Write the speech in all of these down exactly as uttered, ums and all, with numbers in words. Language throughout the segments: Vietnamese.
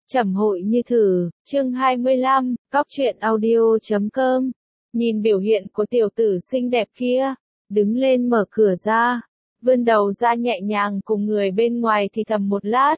Trầm hội như thử, chương hai mươi lăm, cóc truyện audio chấm com. Nhìn biểu hiện của tiểu tử xinh đẹp kia, đứng lên mở cửa ra, vươn đầu ra nhẹ nhàng cùng người bên ngoài thì thầm một lát.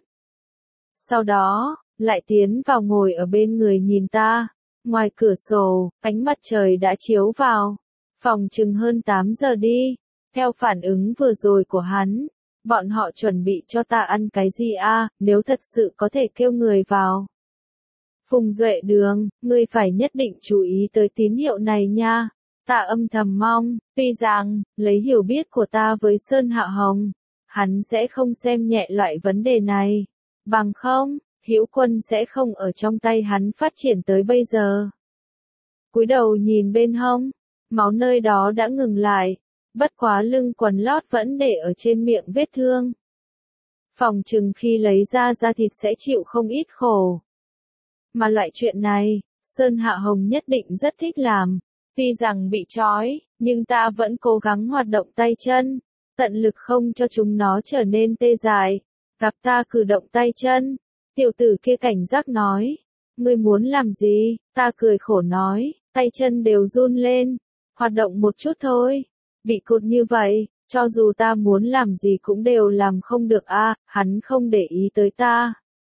Sau đó, lại tiến vào ngồi ở bên người nhìn ta. Ngoài cửa sổ, ánh mặt trời đã chiếu vào. Phòng chừng hơn tám giờ đi. Theo phản ứng vừa rồi của hắn, bọn họ chuẩn bị cho ta ăn cái gì a? À, nếu thật sự có thể kêu người vào. Phùng Duệ Đường, ngươi phải nhất định chú ý tới tín hiệu này nha. Ta âm thầm mong, tuy rằng, lấy hiểu biết của ta với Sơn Hạ Hồng, hắn sẽ không xem nhẹ loại vấn đề này. Bằng không, Hữu Quân sẽ không ở trong tay hắn phát triển tới bây giờ. Cúi đầu nhìn bên hông, máu nơi đó đã ngừng lại. Bất quá lưng quần lót vẫn để ở trên miệng vết thương. Phòng chừng khi lấy ra da thịt sẽ chịu không ít khổ. Mà loại chuyện này, Sơn Hạ Hồng nhất định rất thích làm. Tuy rằng bị trói, nhưng ta vẫn cố gắng hoạt động tay chân, tận lực không cho chúng nó trở nên tê dại. Gặp ta cử động tay chân, tiểu tử kia cảnh giác nói, ngươi muốn làm gì? Ta cười khổ nói, tay chân đều run lên, hoạt động một chút thôi. Bị cụt như vậy, cho dù ta muốn làm gì cũng đều làm không được a. À, hắn không để ý tới ta.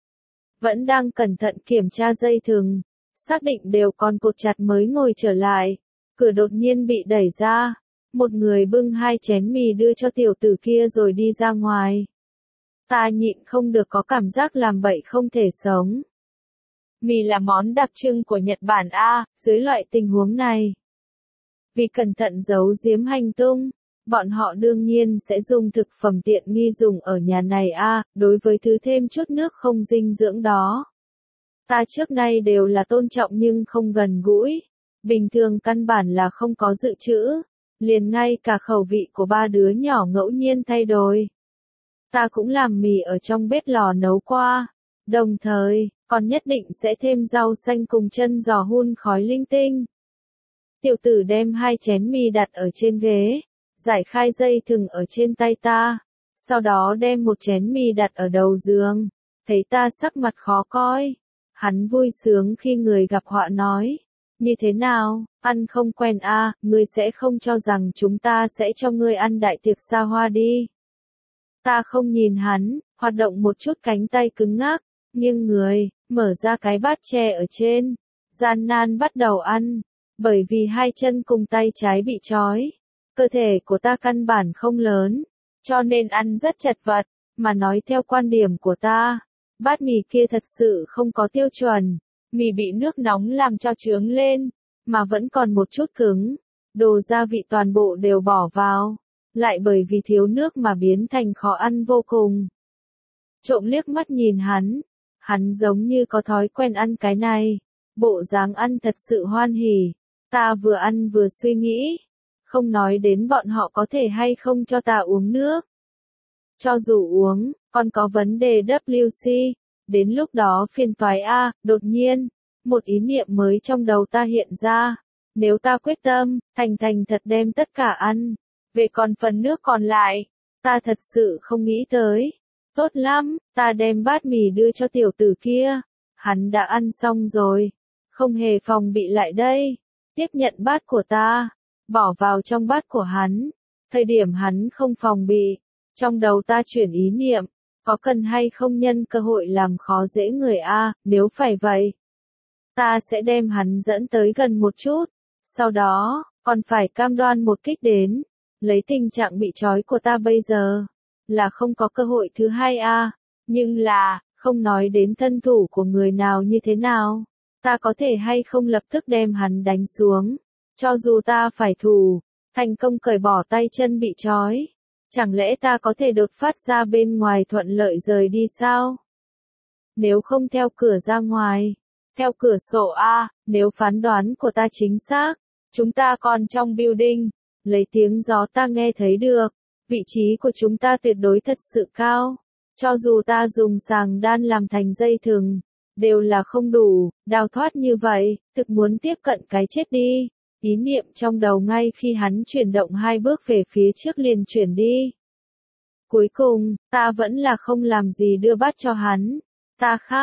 Vẫn đang cẩn thận kiểm tra dây thừng, xác định đều còn cột chặt mới ngồi trở lại. Cửa đột nhiên bị đẩy ra, một người bưng hai chén mì đưa cho tiểu tử kia rồi đi ra ngoài. Ta nhịn không được có cảm giác làm bậy không thể sống. Mì là món đặc trưng của Nhật Bản a, à, dưới loại tình huống này. Vì cẩn thận giấu giếm hành tung, bọn họ đương nhiên sẽ dùng thực phẩm tiện nghi dùng ở nhà này a, à, đối với thứ thêm chút nước không dinh dưỡng đó. Ta trước nay đều là tôn trọng nhưng không gần gũi, bình thường căn bản là không có dự trữ, liền ngay cả khẩu vị của ba đứa nhỏ ngẫu nhiên thay đổi. Ta cũng làm mì ở trong bếp lò nấu qua, đồng thời, còn nhất định sẽ thêm rau xanh cùng chân giò hun khói linh tinh. Tiểu tử đem hai chén mì đặt ở trên ghế, giải khai dây thừng ở trên tay ta, sau đó đem một chén mì đặt ở đầu giường, thấy ta sắc mặt khó coi. Hắn vui sướng khi người gặp họa nói, như thế nào, ăn không quen a, à, ngươi sẽ không cho rằng chúng ta sẽ cho ngươi ăn đại tiệc xa hoa đi. Ta không nhìn hắn, hoạt động một chút cánh tay cứng ngắc, nghiêng người, mở ra cái bát tre ở trên, gian nan bắt đầu ăn. Bởi vì hai chân cùng tay trái bị trói, cơ thể của ta căn bản không lớn, cho nên ăn rất chật vật, mà nói theo quan điểm của ta, bát mì kia thật sự không có tiêu chuẩn, mì bị nước nóng làm cho chướng lên, mà vẫn còn một chút cứng, đồ gia vị toàn bộ đều bỏ vào, lại bởi vì thiếu nước mà biến thành khó ăn vô cùng. Trộm liếc mắt nhìn hắn, hắn giống như có thói quen ăn cái này, bộ dáng ăn thật sự hoan hỉ. Ta vừa ăn vừa suy nghĩ, không nói đến bọn họ có thể hay không cho ta uống nước. Cho dù uống, còn có vấn đề W C, đến lúc đó phiền toái a. Đột nhiên, một ý niệm mới trong đầu ta hiện ra, nếu ta quyết tâm, thành thành thật đem tất cả ăn, về còn phần nước còn lại, ta thật sự không nghĩ tới. Tốt lắm, ta đem bát mì đưa cho tiểu tử kia, hắn đã ăn xong rồi, không hề phòng bị lại đây. Tiếp nhận bát của ta, bỏ vào trong bát của hắn, thời điểm hắn không phòng bị, trong đầu ta chuyển ý niệm, có cần hay không nhân cơ hội làm khó dễ người a, nếu phải vậy, ta sẽ đem hắn dẫn tới gần một chút, sau đó, còn phải cam đoan một kích đến, lấy tình trạng bị trói của ta bây giờ, là không có cơ hội thứ hai a, nhưng là, không nói đến thân thủ của người nào như thế nào. Ta có thể hay không lập tức đem hắn đánh xuống, cho dù ta phải thủ, thành công cởi bỏ tay chân bị trói, chẳng lẽ ta có thể đột phát ra bên ngoài thuận lợi rời đi sao? Nếu không theo cửa ra ngoài, theo cửa sổ a, nếu phán đoán của ta chính xác, chúng ta còn trong building, lấy tiếng gió ta nghe thấy được, vị trí của chúng ta tuyệt đối thật sự cao, cho dù ta dùng sàng đan làm thành dây thừng, đều là không đủ, đào thoát như vậy, thực muốn tiếp cận cái chết đi. Ý niệm trong đầu ngay khi hắn chuyển động hai bước về phía trước liền chuyển đi. Cuối cùng, ta vẫn là không làm gì đưa bát cho hắn. Ta khát,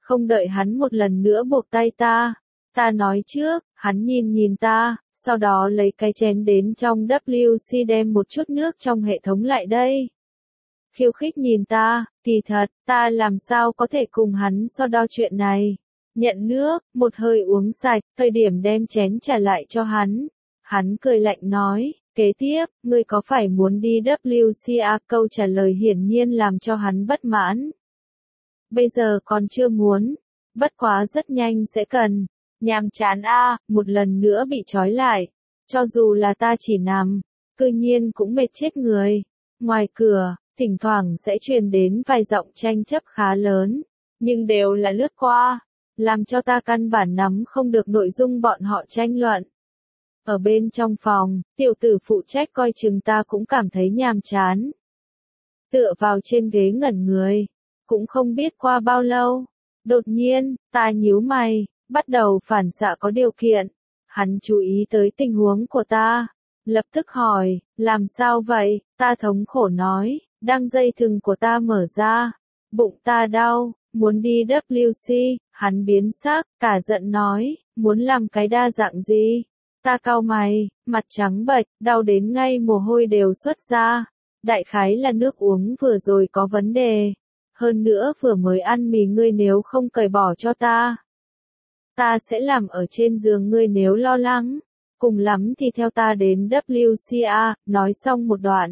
Không đợi hắn một lần nữa buộc tay ta. Ta nói trước, hắn nhìn nhìn ta, sau đó lấy cái chén đến trong W C đem một chút nước trong hệ thống lại đây. Khiêu khích nhìn ta, kỳ thật, ta làm sao có thể cùng hắn so đo chuyện này. Nhận nước, một hơi uống sạch, thời điểm đem chén trả lại cho hắn. Hắn cười lạnh nói, kế tiếp, ngươi có phải muốn đi W C A? Câu trả lời hiển nhiên làm cho hắn bất mãn. Bây giờ còn chưa muốn, bất quá rất nhanh sẽ cần. Nhàm chán a, một lần nữa bị trói lại. Cho dù là ta chỉ nằm, cư nhiên cũng mệt chết người. Ngoài cửa, thỉnh thoảng sẽ truyền đến vài giọng tranh chấp khá lớn, nhưng đều là lướt qua, làm cho ta căn bản nắm không được nội dung bọn họ tranh luận. Ở bên trong phòng, tiểu tử phụ trách coi chừng ta cũng cảm thấy nhàm chán. Tựa vào trên ghế ngẩn người, cũng không biết qua bao lâu. Đột nhiên, ta nhíu mày, bắt đầu phản xạ có điều kiện. Hắn chú ý tới tình huống của ta, lập tức hỏi, làm sao vậy? Ta thống khổ nói, đang dây thừng của ta mở ra, bụng ta đau, muốn đi W C. Hắn biến sắc, cả giận nói, muốn làm cái đa dạng gì? Ta cau mày, mặt trắng bệch, đau đến ngay mồ hôi đều xuất ra. Đại khái là nước uống vừa rồi có vấn đề. Hơn nữa vừa mới ăn mì, ngươi nếu không cởi bỏ cho ta, ta sẽ làm ở trên giường ngươi nếu lo lắng. Cùng lắm thì theo ta đến W C A. Nói xong một đoạn,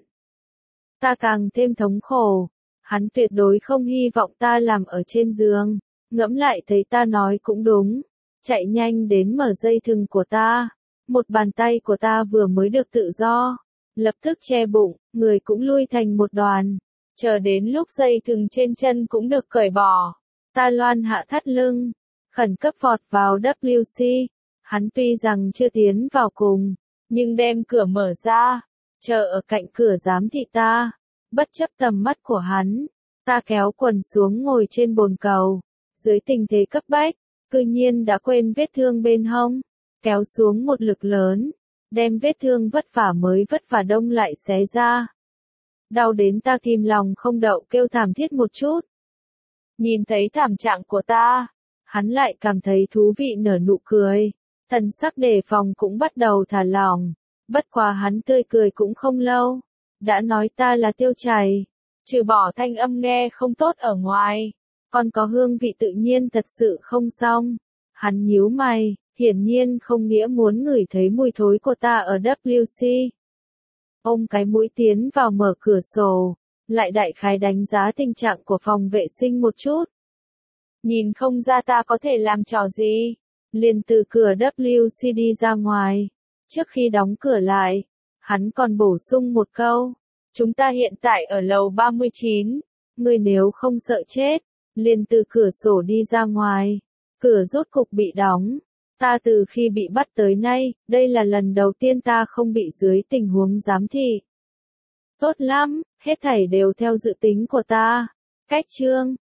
ta càng thêm thống khổ. Hắn tuyệt đối không hy vọng ta làm ở trên giường. Ngẫm lại thấy ta nói cũng đúng. Chạy nhanh đến mở dây thừng của ta. Một bàn tay của ta vừa mới được tự do, lập tức che bụng, người cũng lui thành một đoàn. Chờ đến lúc dây thừng trên chân cũng được cởi bỏ, ta loan hạ thắt lưng, khẩn cấp vọt vào W C. Hắn tuy rằng chưa tiến vào cùng, nhưng đem cửa mở ra, chờ ở cạnh cửa giám thị ta. Bất chấp tầm mắt của hắn, ta kéo quần xuống ngồi trên bồn cầu. Dưới tình thế cấp bách, cư nhiên đã quên vết thương bên hông, kéo xuống một lực lớn, đem vết thương vất vả mới vất vả đông lại xé ra. Đau đến ta kìm lòng không đậu kêu thảm thiết một chút. Nhìn thấy thảm trạng của ta, hắn lại cảm thấy thú vị nở nụ cười, thần sắc đề phòng cũng bắt đầu thả lỏng. Bất quá hắn tươi cười cũng không lâu, đã nói ta là tiêu chảy, trừ bỏ thanh âm nghe không tốt ở ngoài, còn có hương vị tự nhiên thật sự không xong. Hắn nhíu mày, hiển nhiên không nghĩa muốn ngửi thấy mùi thối của ta ở W C. Ôm cái mũi tiến vào mở cửa sổ, lại đại khái đánh giá tình trạng của phòng vệ sinh một chút. Nhìn không ra ta có thể làm trò gì, liền từ cửa W C đi ra ngoài. Trước khi đóng cửa lại, hắn còn bổ sung một câu, chúng ta hiện tại ở lầu ba mươi chín, ngươi nếu không sợ chết, liền từ cửa sổ đi ra ngoài. Cửa rốt cục bị đóng. Ta từ khi bị bắt tới nay, đây là lần đầu tiên ta không bị dưới tình huống giám thị. Tốt lắm, hết thảy đều theo dự tính của ta. Cách chương